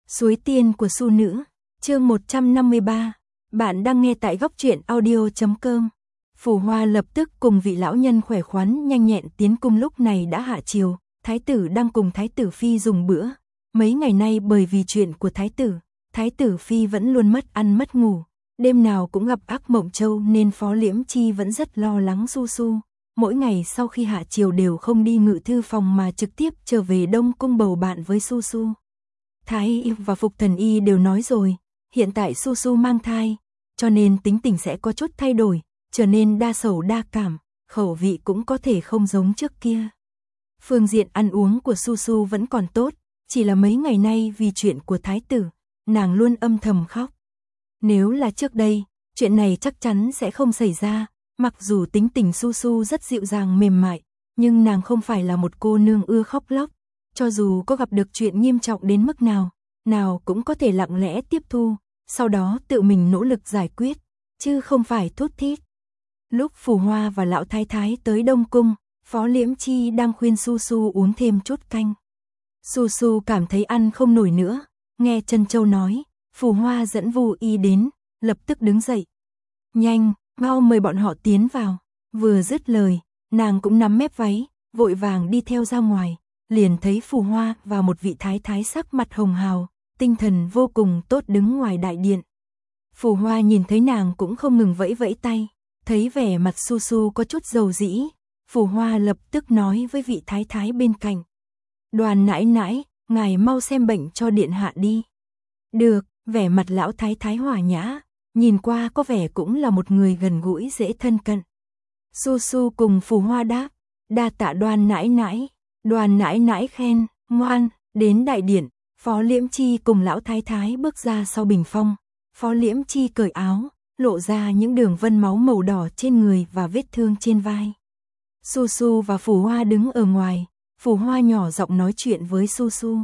Suối tiên của Su nữ, chương 153. Bạn đang nghe tại góc truyện audio.com. Phù Hoa lập tức cùng vị lão nhân khỏe khoắn nhanh nhẹn tiến cung. Lúc này đã hạ chiều, thái tử đang cùng thái tử phi dùng bữa. Mấy ngày nay bởi vì chuyện của thái tử phi vẫn luôn mất ăn mất ngủ, đêm nào cũng gặp ác mộng châu nên Phó Liễm Chi vẫn rất lo lắng Su Su. Mỗi ngày sau khi hạ chiều đều không đi ngự thư phòng mà trực tiếp trở về Đông cung bầu bạn với Su Su. Thái y và Phục Thần y đều nói rồi, hiện tại Su Su mang thai, cho nên tính tình sẽ có chút thay đổi, trở nên đa sầu đa cảm, khẩu vị cũng có thể không giống trước kia. Phương diện ăn uống của Su Su vẫn còn tốt, chỉ là mấy ngày nay vì chuyện của thái tử, nàng luôn âm thầm khóc. Nếu là trước đây, chuyện này chắc chắn sẽ không xảy ra, mặc dù tính tình Su Su rất dịu dàng mềm mại, nhưng nàng không phải là một cô nương ưa khóc lóc. Cho dù có gặp được chuyện nghiêm trọng đến mức nào cũng có thể lặng lẽ tiếp thu, sau đó tự mình nỗ lực giải quyết, chứ không phải thút thít. Lúc Phù Hoa và lão thái thái tới Đông cung, Phó Liễm Chi đang khuyên Su Su uống thêm chút canh. Su Su cảm thấy ăn không nổi nữa, nghe Trân Châu nói, Phù Hoa dẫn Vu Y đến, lập tức đứng dậy. Nhanh, mau mời bọn họ tiến vào. Vừa dứt lời, nàng cũng nắm mép váy, vội vàng đi theo ra ngoài. Liền thấy Phù Hoa và một vị thái thái sắc mặt hồng hào, tinh thần vô cùng tốt đứng ngoài đại điện. Phù Hoa nhìn thấy nàng cũng không ngừng vẫy vẫy tay, thấy vẻ mặt Su Su có chút dầu dĩ, Phù Hoa lập tức nói với vị thái thái bên cạnh. Đoàn nãi nãi, ngài mau xem bệnh cho điện hạ đi. Được, vẻ mặt lão thái thái hòa nhã, nhìn qua có vẻ cũng là một người gần gũi dễ thân cận. Su Su cùng Phù Hoa đáp, đa tạ Đoàn nãi nãi. Đoàn nãi nãi khen, ngoan. Đến đại điện, Phó Liễm Chi cùng lão thái thái bước ra sau bình phong. Phó Liễm Chi cởi áo, lộ ra những đường vân máu màu đỏ trên người và vết thương trên vai. Su Su và Phù Hoa đứng ở ngoài, Phù Hoa nhỏ giọng nói chuyện với Su Su.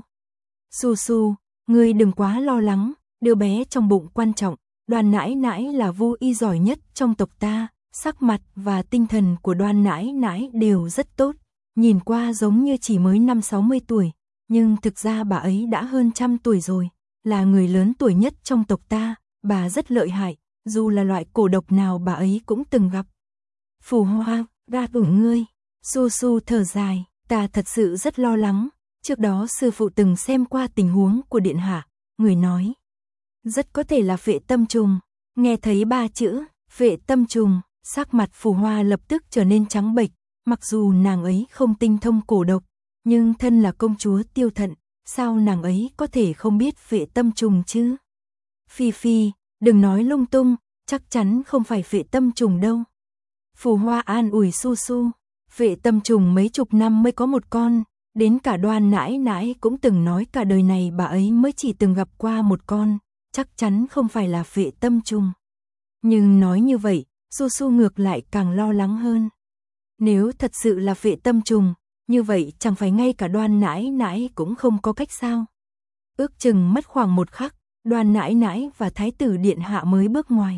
Su Su, ngươi đừng quá lo lắng, đứa bé trong bụng quan trọng, Đoàn nãi nãi là Vu Y giỏi nhất trong tộc ta, sắc mặt và tinh thần của Đoàn nãi nãi đều rất tốt. Nhìn qua giống như chỉ mới 50-60 tuổi, nhưng thực ra bà ấy đã hơn 100 tuổi rồi, là người lớn tuổi nhất trong tộc ta, bà rất lợi hại, dù là loại cổ độc nào bà ấy cũng từng gặp. Phù Hoa, ra ủng ngươi. Su Su thở dài, ta thật sự rất lo lắng, trước đó sư phụ từng xem qua tình huống của điện hạ, người nói. Rất có thể là phệ tâm trùng, nghe thấy 3 chữ, phệ tâm trùng, sắc mặt Phù Hoa lập tức trở nên trắng bệch. Mặc dù nàng ấy không tinh thông cổ độc, nhưng thân là công chúa Tiêu Thận, sao nàng ấy có thể không biết phệ tâm trùng chứ? Phi Phi, đừng nói lung tung, chắc chắn không phải phệ tâm trùng đâu. Phù Hoa an ủi Su Su, phệ tâm trùng mấy chục năm mới có một con, đến cả Đoàn nãi nãi cũng từng nói cả đời này bà ấy mới chỉ từng gặp qua một con, chắc chắn không phải là phệ tâm trùng. Nhưng nói như vậy, Su Su ngược lại càng lo lắng hơn. Nếu thật sự là phệ tâm trùng, như vậy chẳng phải ngay cả Đoàn nãi nãi cũng không có cách sao? Ước chừng mất khoảng một khắc, Đoàn nãi nãi và thái tử điện hạ mới bước ngoài.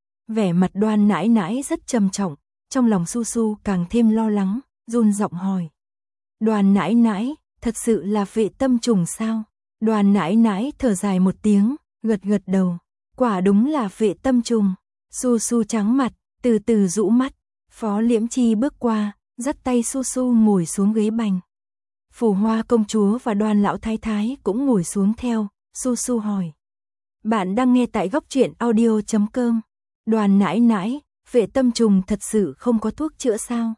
Vẻ mặt Đoàn nãi nãi rất trầm trọng, trong lòng Su Su càng thêm lo lắng, run giọng hỏi. Đoàn nãi nãi, thật sự là phệ tâm trùng sao? Đoàn nãi nãi thở dài một tiếng, gật gật đầu, quả đúng là phệ tâm trùng. Su Su trắng mặt, từ từ rũ mắt. Phó Liễm Chi bước qua, dắt tay Su Su ngồi xuống ghế bành. Phù Hoa công chúa và Đoàn lão thái thái cũng ngồi xuống theo. Su Su hỏi. Bạn đang nghe tại góc truyện audio.com. Đoàn nãi nãi, phệ tâm trùng thật sự không có thuốc chữa sao?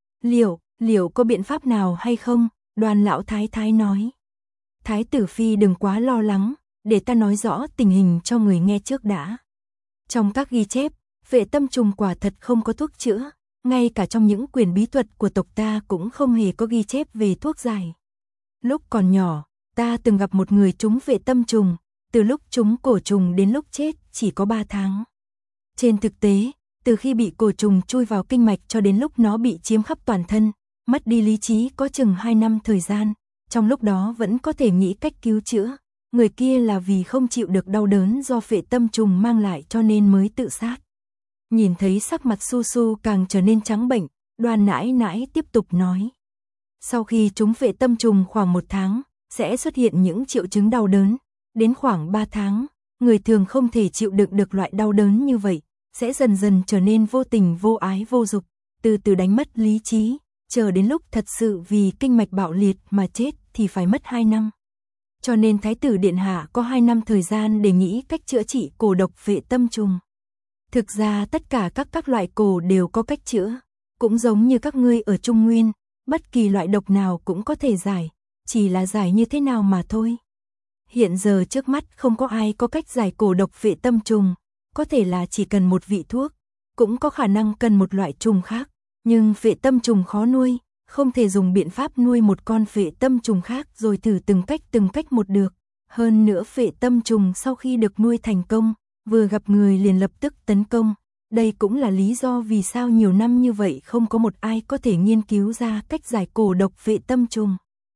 Liệu có biện pháp nào hay không? Đoàn lão thái thái nói. Thái tử phi đừng quá lo lắng, để ta nói rõ tình hình cho người nghe trước đã. Trong các ghi chép, phệ tâm trùng quả thật không có thuốc chữa. Ngay cả trong những quyển bí thuật của tộc ta cũng không hề có ghi chép về thuốc giải. Lúc còn nhỏ, ta từng gặp một người trúng phệ tâm trùng, từ lúc trúng cổ trùng đến lúc chết chỉ có 3 tháng. Trên thực tế, từ khi bị cổ trùng chui vào kinh mạch cho đến lúc nó bị chiếm khắp toàn thân, mất đi lý trí có chừng 2 năm thời gian, trong lúc đó vẫn có thể nghĩ cách cứu chữa. Người kia là vì không chịu được đau đớn do phệ tâm trùng mang lại cho nên mới tự sát. Nhìn thấy sắc mặt Su Su càng trở nên trắng bệnh, Đoàn nãi nãi tiếp tục nói. Sau khi trúng phệ tâm trùng khoảng 1 tháng, sẽ xuất hiện những triệu chứng đau đớn, Đến khoảng 3 tháng, người thường không thể chịu đựng được loại đau đớn như vậy, sẽ dần dần trở nên vô tình vô ái vô dục, từ từ đánh mất lý trí, chờ đến lúc thật sự vì kinh mạch bạo liệt mà chết thì phải mất 2 năm. Cho nên Thái tử Điện Hạ có 2 năm thời gian để nghĩ cách chữa trị cổ độc phệ tâm trùng. Thực ra tất cả các loại cổ đều có cách chữa, cũng giống như các ngươi ở Trung Nguyên, bất kỳ loại độc nào cũng có thể giải, chỉ là giải như thế nào mà thôi. Hiện giờ trước mắt không có ai có cách giải cổ độc phệ tâm trùng, có thể là chỉ cần một vị thuốc, cũng có khả năng cần một loại trùng khác, nhưng phệ tâm trùng khó nuôi, không thể dùng biện pháp nuôi một con phệ tâm trùng khác rồi thử từng cách một được. Hơn nữa phệ tâm trùng sau khi được nuôi thành công, vừa gặp người liền lập tức tấn công. Đây cũng là lý do vì sao nhiều năm như vậy không có một ai có thể nghiên cứu ra cách giải cổ độc phệ tâm trùng.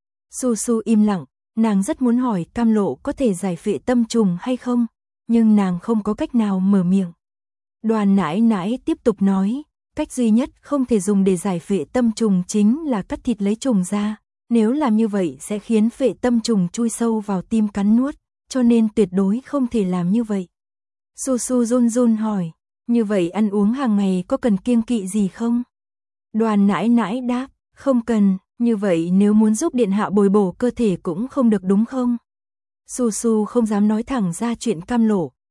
Su Su im lặng, nàng rất muốn hỏi Cam Lộ có thể giải phệ tâm trùng hay không, nhưng nàng không có cách nào mở miệng. Đoàn nãi nãi tiếp tục nói, cách duy nhất không thể dùng để giải phệ tâm trùng chính là cắt thịt lấy trùng ra, nếu làm như vậy sẽ khiến phệ tâm trùng chui sâu vào tim cắn nuốt, cho nên tuyệt đối không thể làm như vậy. Su Su run run hỏi, như vậy ăn uống hàng ngày có cần kiêng kỵ gì không? Đoàn nãi nãi đáp, không cần, như vậy nếu muốn giúp điện hạ bồi bổ cơ thể cũng không được đúng không? Su Su không dám nói thẳng ra chuyện Cam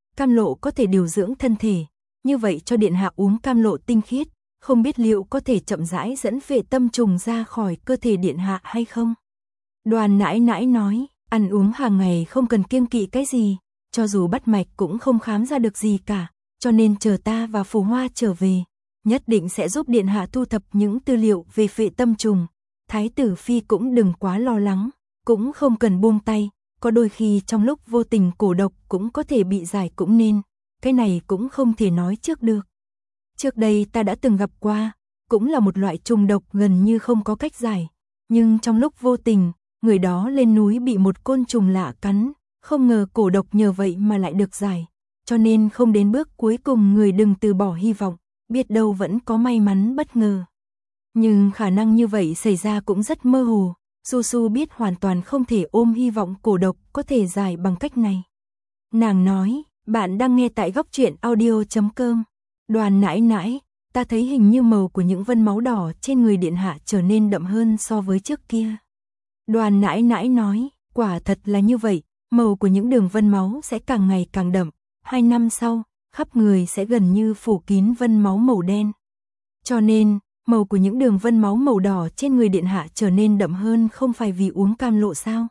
Lộ có thể điều dưỡng thân thể, như vậy cho điện hạ uống Cam Lộ tinh khiết, không biết liệu có thể chậm rãi dẫn phệ tâm trùng ra khỏi cơ thể điện hạ hay không? Đoàn nãi nãi nói, ăn uống hàng ngày không cần kiêng kỵ cái gì, cho dù bắt mạch cũng không khám ra được gì cả, cho nên chờ ta và Phù Hoa trở về, nhất định sẽ giúp điện hạ thu thập những tư liệu về phệ tâm trùng. Thái tử phi cũng đừng quá lo lắng, cũng không cần buông tay, có đôi khi trong lúc vô tình cổ độc cũng có thể bị giải cũng nên, cái này cũng không thể nói trước được. Trước đây ta đã từng gặp qua, cũng là một loại trùng độc gần như không có cách giải, nhưng trong lúc vô tình, người đó lên núi bị một côn trùng lạ cắn, không ngờ cổ độc nhờ vậy mà lại được giải, cho nên không đến bước cuối cùng người đừng từ bỏ hy vọng, biết đâu vẫn có may mắn bất ngờ. Nhưng khả năng như vậy xảy ra cũng rất mơ hồ, Su Su biết hoàn toàn không thể ôm hy vọng cổ độc có thể giải bằng cách này. Nàng nói, bạn đang nghe tại góc truyện audio.com. Đoàn nãi nãi, ta thấy hình như màu của những vân máu đỏ trên người điện hạ trở nên đậm hơn so với trước kia. Đoàn nãi nãi nói, quả thật là như vậy, màu của những đường vân máu sẽ càng ngày càng đậm, 2 năm sau, khắp người sẽ gần như phủ kín vân máu màu đen. Cho nên, màu của những đường vân máu màu đỏ trên người điện hạ trở nên đậm hơn không phải vì uống Cam Lộ sao?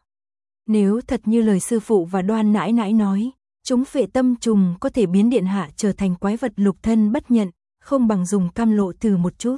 Nếu thật như lời sư phụ và Đoan nãi nãi nói, chúng phệ tâm trùng có thể biến điện hạ trở thành quái vật lục thân bất nhận, không bằng dùng Cam Lộ thử một chút.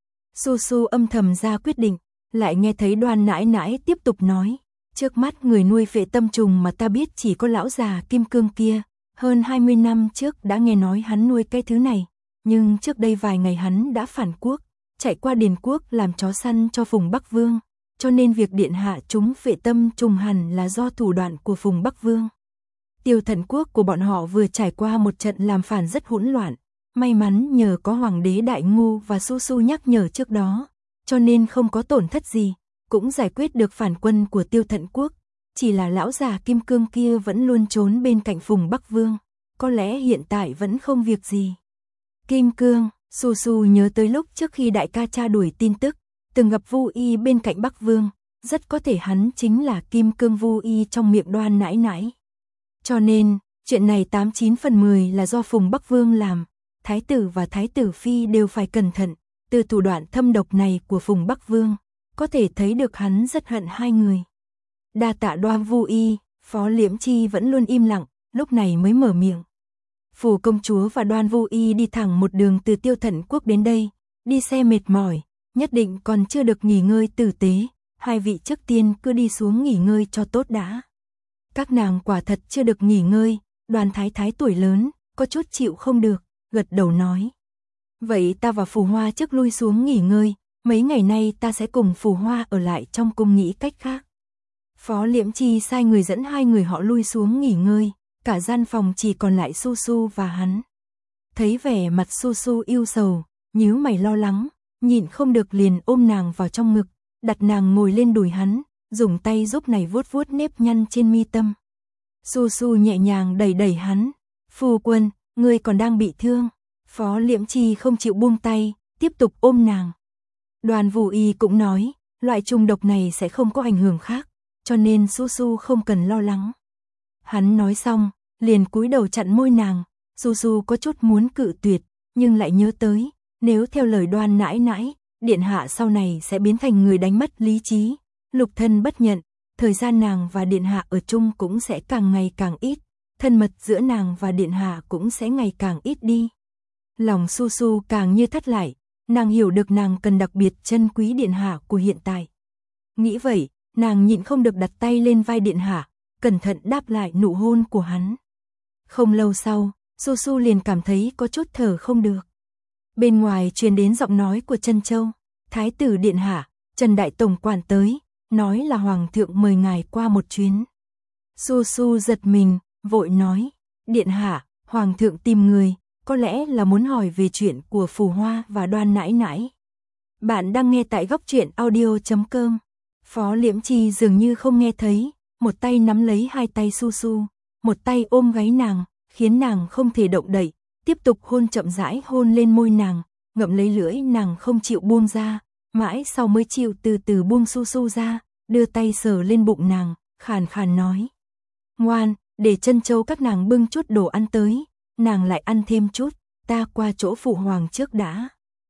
Su Su âm thầm ra quyết định, lại nghe thấy Đoan nãi nãi tiếp tục nói, trước mắt người nuôi phệ tâm trùng mà ta biết chỉ có lão già Kim Cương kia, hơn 20 năm trước đã nghe nói hắn nuôi cái thứ này, nhưng trước đây vài ngày hắn đã phản quốc, chạy qua Điền quốc làm chó săn cho Phùng Bắc Vương, cho nên việc điện hạ chúng phệ tâm trùng hẳn là do thủ đoạn của Phùng Bắc Vương. Tiêu Thần quốc của bọn họ vừa trải qua một trận làm phản rất hỗn loạn, may mắn nhờ có Hoàng đế Đại Ngu và Su Su nhắc nhở trước đó, cho nên không có tổn thất gì, cũng giải quyết được phản quân của Tiêu Thần quốc, chỉ là lão già Kim Cương kia vẫn luôn trốn bên cạnh Phùng Bắc Vương, có lẽ hiện tại vẫn không việc gì. Kim Cương, Su Su nhớ tới lúc trước khi đại ca tra đuổi tin tức, từng gặp Vu Y bên cạnh Bắc Vương, rất có thể hắn chính là Kim Cương Vu Y trong miệng Đoan nãi nãi. Cho nên, chuyện này 89 phần 10 là do Phùng Bắc Vương làm, thái tử và thái tử phi đều phải cẩn thận, từ thủ đoạn thâm độc này của Phùng Bắc Vương, có thể thấy được hắn rất hận hai người. Đa tạ Đoan Vu Y, Phó Liễm Chi vẫn luôn im lặng, lúc này mới mở miệng. Phủ công chúa và Đoan Vu Y đi thẳng một đường từ Tiêu Thần quốc đến đây, đi xe mệt mỏi, nhất định còn chưa được nghỉ ngơi tử tế, hai vị trước tiên cứ đi xuống nghỉ ngơi cho tốt đã. Các nàng quả thật chưa được nghỉ ngơi, Đoàn thái thái tuổi lớn, có chút chịu không được, gật đầu nói. Vậy ta và Phù Hoa trước lui xuống nghỉ ngơi, mấy ngày nay ta sẽ cùng Phù Hoa ở lại trong cung nghĩ cách khác. Phó Liễm Chi sai người dẫn hai người họ lui xuống nghỉ ngơi, cả gian phòng chỉ còn lại Su Su và hắn. Thấy vẻ mặt Su Su yêu sầu, nhíu mày lo lắng, nhịn không được liền ôm nàng vào trong ngực, đặt nàng ngồi lên đùi hắn, dùng tay giúp này vuốt vuốt nếp nhăn trên mi tâm. Su Su nhẹ nhàng đẩy đẩy hắn. Phu quân, ngươi còn đang bị thương. Phó Liễm Chi không chịu buông tay, tiếp tục ôm nàng. Đoàn Vũ Y cũng nói, loại trùng độc này sẽ không có ảnh hưởng khác, cho nên Su Su không cần lo lắng. Hắn nói xong, liền cúi đầu chặn môi nàng. Su Su có chút muốn cự tuyệt, nhưng lại nhớ tới, nếu theo lời Đoan nãi nãi, điện hạ sau này sẽ biến thành người đánh mất lý trí. Lục thân bất nhận, thời gian nàng và điện hạ ở chung cũng sẽ càng ngày càng ít, thân mật giữa nàng và điện hạ cũng sẽ ngày càng ít đi. Lòng Su Su càng như thắt lại, nàng hiểu được nàng cần đặc biệt trân quý điện hạ của hiện tại. Nghĩ vậy, nàng nhịn không được đặt tay lên vai điện hạ, cẩn thận đáp lại nụ hôn của hắn. Không lâu sau, Su Su liền cảm thấy có chút thở không được. Bên ngoài truyền đến giọng nói của Trân Châu. Thái tử điện hạ, Trần Đại Tổng quản tới, nói là Hoàng thượng mời ngài qua một chuyến. Su Su giật mình, vội nói, điện hạ, Hoàng thượng tìm người, có lẽ là muốn hỏi về chuyện của Phù Hoa và Đoan nãi nãi. Bạn đang nghe tại góc truyện audio.com. Phó Liễm Chi dường như không nghe thấy, một tay nắm lấy hai tay Su Su, một tay ôm gáy nàng, khiến nàng không thể động đậy, tiếp tục hôn chậm rãi hôn lên môi nàng, ngậm lấy lưỡi nàng không chịu buông ra, mãi sau mới chịu từ từ buông Su Su ra, đưa tay sờ lên bụng nàng, khàn khàn nói. Ngoan, để Trân Châu các nàng bưng chút đồ ăn tới, nàng lại ăn thêm chút, ta qua chỗ phụ hoàng trước đã.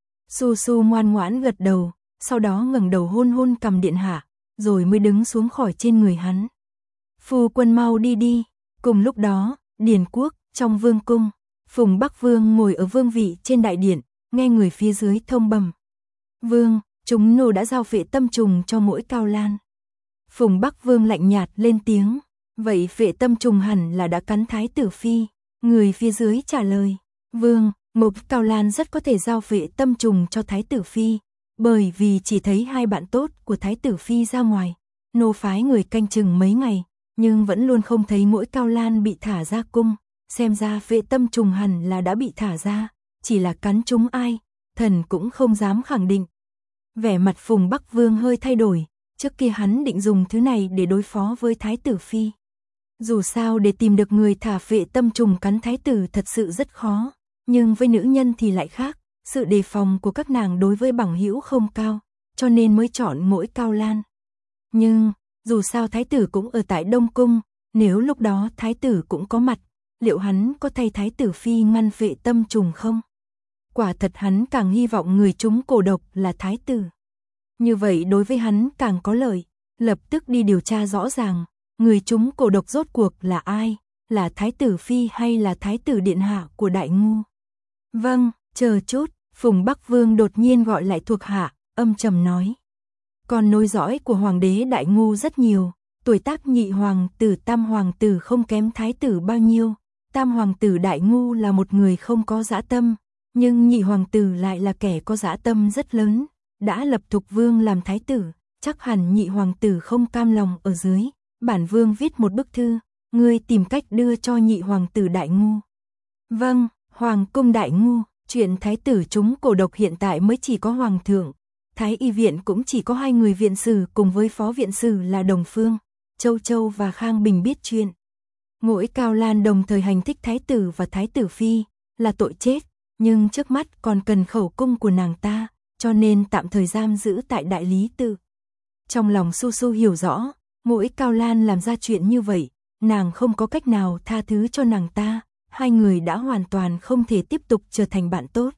Su Su ngoan ngoãn gật đầu, sau đó ngẩng đầu hôn hôn cằm điện hạ, rồi mới đứng xuống khỏi trên người hắn. Phu quân mau đi đi. Cùng lúc đó, Điền Quốc, trong vương cung, Phùng Bắc Vương ngồi ở vương vị trên đại điện, nghe người phía dưới thông bẩm. Vương, chúng nô đã giao phệ tâm trùng cho mỗi Cao Lan. Phùng Bắc Vương lạnh nhạt lên tiếng, vậy phệ tâm trùng hẳn là đã cắn Thái tử phi. Người phía dưới trả lời, Vương, mỗi Cao Lan rất có thể giao phệ tâm trùng cho Thái tử phi, bởi vì chỉ thấy hai bạn tốt của Thái tử phi ra ngoài, nô phái người canh chừng mấy ngày, nhưng vẫn luôn không thấy mỗi Cao Lan bị thả ra cung, xem ra phệ tâm trùng hẳn là đã bị thả ra, chỉ là cắn trúng ai, thần cũng không dám khẳng định. Vẻ mặt Phùng Bắc Vương hơi thay đổi, trước kia hắn định dùng thứ này để đối phó với Thái tử phi. Dù sao để tìm được người thả phệ tâm trùng cắn Thái tử thật sự rất khó, nhưng với nữ nhân thì lại khác, sự đề phòng của các nàng đối với bằng hữu không cao, cho nên mới chọn mỗi Cao Lan. Nhưng, dù sao Thái tử cũng ở tại Đông Cung, nếu lúc đó Thái tử cũng có mặt, liệu hắn có thay Thái tử phi ngăn phệ tâm trùng không? Quả thật hắn càng hy vọng người trúng cổ độc là Thái tử. Như vậy đối với hắn càng có lợi, lập tức đi điều tra rõ ràng, người trúng cổ độc rốt cuộc là ai, là Thái tử phi hay là Thái tử điện hạ của Đại Ngu. Vâng, chờ chút, Phùng Bắc Vương đột nhiên gọi lại thuộc hạ, âm trầm nói. Còn nối dõi của Hoàng đế Đại Ngu rất nhiều, tuổi tác nhị hoàng tử tam hoàng tử không kém Thái tử bao nhiêu, tam hoàng tử Đại Ngu là một người không có dã tâm, nhưng nhị hoàng tử lại là kẻ có dã tâm rất lớn, đã lập Thục Vương làm Thái tử, chắc hẳn nhị hoàng tử không cam lòng ở dưới, bản Vương viết một bức thư, ngươi tìm cách đưa cho nhị hoàng tử Đại Ngu. Vâng, Hoàng cung Đại Ngu, chuyện Thái tử trúng cổ độc hiện tại mới chỉ có Hoàng thượng, Thái y viện cũng chỉ có hai người viện sử cùng với phó viện sử là Đồng Phương, Châu Châu và Khang Bình biết chuyện. Mỗi Cao Lan đồng thời hành thích Thái tử và Thái tử phi, là tội chết, nhưng trước mắt còn cần khẩu cung của nàng ta, cho nên tạm thời giam giữ tại Đại Lý Tự. Trong lòng Su Su hiểu rõ, mỗi Cao Lan làm ra chuyện như vậy, nàng không có cách nào tha thứ cho nàng ta, hai người đã hoàn toàn không thể tiếp tục trở thành bạn tốt.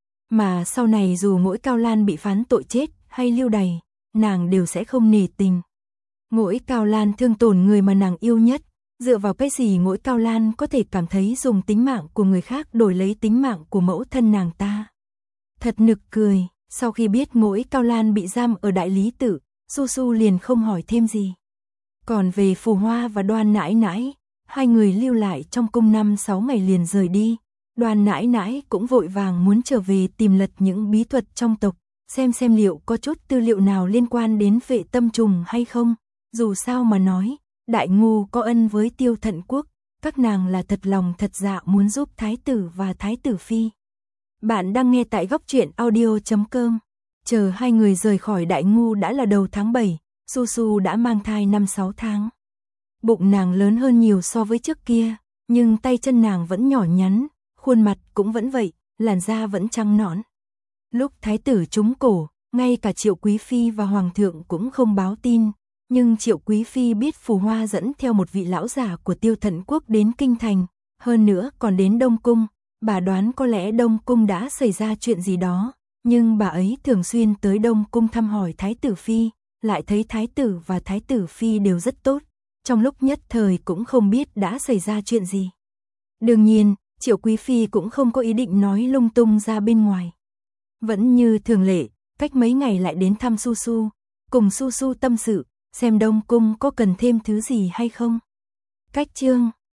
Mà sau này dù mỗi Cao Lan bị phán tội chết hay lưu đày, nàng đều sẽ không nể tình. Mỗi Cao Lan thương tổn người mà nàng yêu nhất, dựa vào cái gì mỗi Cao Lan có thể cảm thấy dùng tính mạng của người khác đổi lấy tính mạng của mẫu thân nàng ta. Thật nực cười, sau khi biết mỗi Cao Lan bị giam ở Đại Lý Tự, Su Su liền không hỏi thêm gì. Còn về Phù Hoa và Đoan nãi nãi, hai người lưu lại trong cung 5-6 ngày liền rời đi. Đoan nãi nãi cũng vội vàng muốn trở về tìm lật những bí thuật trong tộc, xem liệu có chút tư liệu nào liên quan đến phệ tâm trùng hay không. Dù sao mà nói, Đại Ngu có ân với Tiêu Thận Quốc, các nàng là thật lòng thật dạ muốn giúp Thái tử và Thái tử phi. Bạn đang nghe tại góc truyện audio.com. Chờ hai người rời khỏi Đại Ngu đã là đầu tháng 7, Su Su đã mang thai 5-6 tháng. Bụng nàng lớn hơn nhiều so với trước kia, nhưng tay chân nàng vẫn nhỏ nhắn, khuôn mặt cũng vẫn vậy, làn da vẫn trắng nõn. Lúc thái tử trúng cổ, ngay cả Triệu Quý Phi và Hoàng thượng cũng không báo tin, nhưng Triệu Quý Phi biết Phù Hoa dẫn theo một vị lão giả của Tiêu Thận Quốc đến Kinh Thành, hơn nữa còn đến Đông Cung, bà đoán có lẽ Đông Cung đã xảy ra chuyện gì đó, nhưng bà ấy thường xuyên tới Đông Cung thăm hỏi Thái tử Phi, lại thấy Thái tử và Thái tử Phi đều rất tốt, trong lúc nhất thời cũng không biết đã xảy ra chuyện gì. Đương nhiên, Triệu Quý Phi cũng không có ý định nói lung tung ra bên ngoài. Vẫn như thường lệ, cách mấy ngày lại đến thăm Su Su, cùng Su Su tâm sự, xem Đông Cung có cần thêm thứ gì hay không. Cách chương